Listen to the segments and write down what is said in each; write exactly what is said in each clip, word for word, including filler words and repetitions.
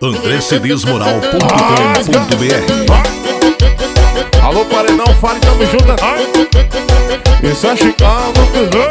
andré cedês moral ponto com ponto br. Alô, paredão, fale, tamo junto, é nóis. Isso é Chicão no pisão.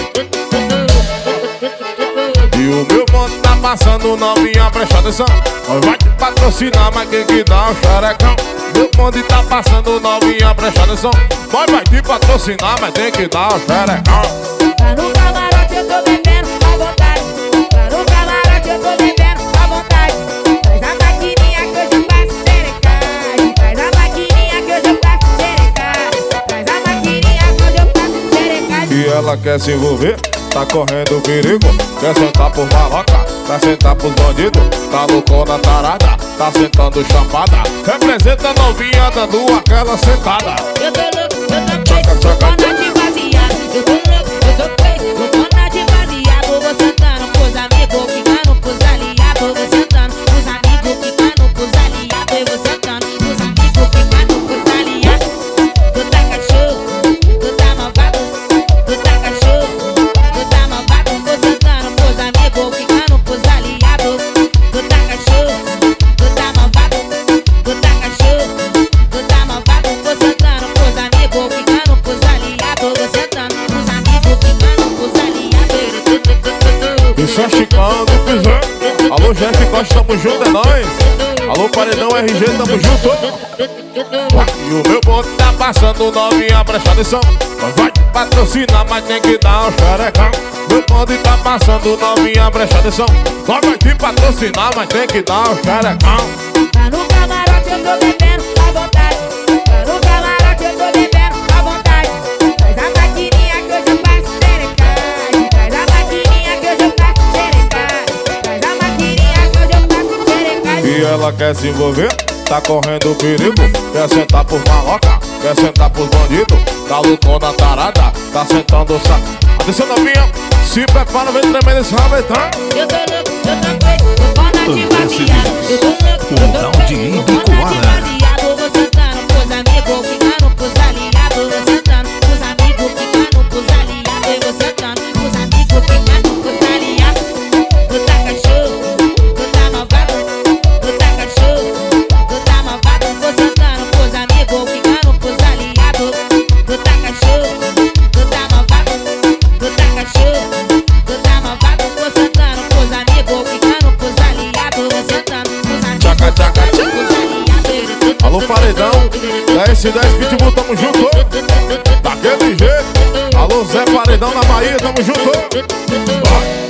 E o meu mano tá passando, novinha, presta atenção. Nós vai te patrocinar, mas quem que dá o xerecão? Meu bonde tá passando, novinha, presta atenção. Nós vai te patrocinar, mas tem que dar o xerecão. Tá no camarote, eu tô bebendo à vontade. Tá no camarote, eu tô bebendo à vontade. Faz a maquininha que hoje eu faço xerecagem. Faz a maquininha que hoje eu faço xerecagem. Faz a maquininha que hoje eu faço xerecagem. E ela quer se envolver, tá correndo perigo. Quer sentar por maloca, quer sentar pros bandidos. Tá loucona tarada, tá sentando chapada. Representa a novinha dando aquela sentada. Eu tô louco, eu tô feio, loucona de baseado. Eu tô louco, eu tô feio, loucona de baseado. Vou sentando pros amigos, quicando pros aliados. Vou sentando pros amigos, quicando pros aliados. Eu vou sentando pros amigos, quicando pros aliados. Tu tá cachorro, tu tá malvado. Tu tá cachorro, tu tá malvado. Vou sentando pros amigos, quicando pros aliados. Tu tá cachorro, tu tá malvado. Tu tá cachorro, tu tá malvado. Vou sentando pros amigos, quicando pros aliados. Vou sentando pros amigos, quicando pros aliados. Isso é Chicão do pisão. Alô, Jeff Costa, tamo junto, é nóis. Alô, paredão R G, tamo junto. E o meu bonde tá passando, novinha, presta atenção. Nós vai te patrocinar, mas tem que dar um xerecão. Meu bonde tá passando, novinha, presta atenção. Nós vai te patrocinar, mas tem que dar um xerecão. Tá no camarote, eu tô bebendo à vontade. Tá no camarote, eu tô bebendo à vontade. Faz a maquininha que hoje eu faço xerecagem. Faz a maquininha que hoje eu faço xerecagem. Faz a maquininha que hoje eu faço xerecagem. E ela quer se envolver, tá correndo perigo. Quer sentar por maloca, quer sentar pros bandidos. Tá loucona tarada, tá sentando sa... Atenção, novinha, se prepara, vem tremendo esse rabetão. Eu tô louco, eu tô feio, loucona de baseado. Eu tô louco, eu tô feio, loucona de baseado. Vou sentando pros amigos, quicando pros aliados. Vou sentando pros amigos, quicando pros aliados. Eu vou sentando pros amigos, quicando pros aliados. Tu tá cachorro, tu tá malvado. Tu tá cachorro, tu tá malvado. Vou sentando pros amigos, quicando pros aliados. Tu tá cachorro, tu tá malvado. Tu tá cachorro, tu tá malvado. Vou sentando pros amigos, quicando pros aliados. Vou sentando pros amigos, Tchaca, tchaca, quicando pros aliados. Alô, paredão, dez dez Pitbull, tamo junto. Daquele jeito. Alô, Zé Paredão na Bahia, tamo junto.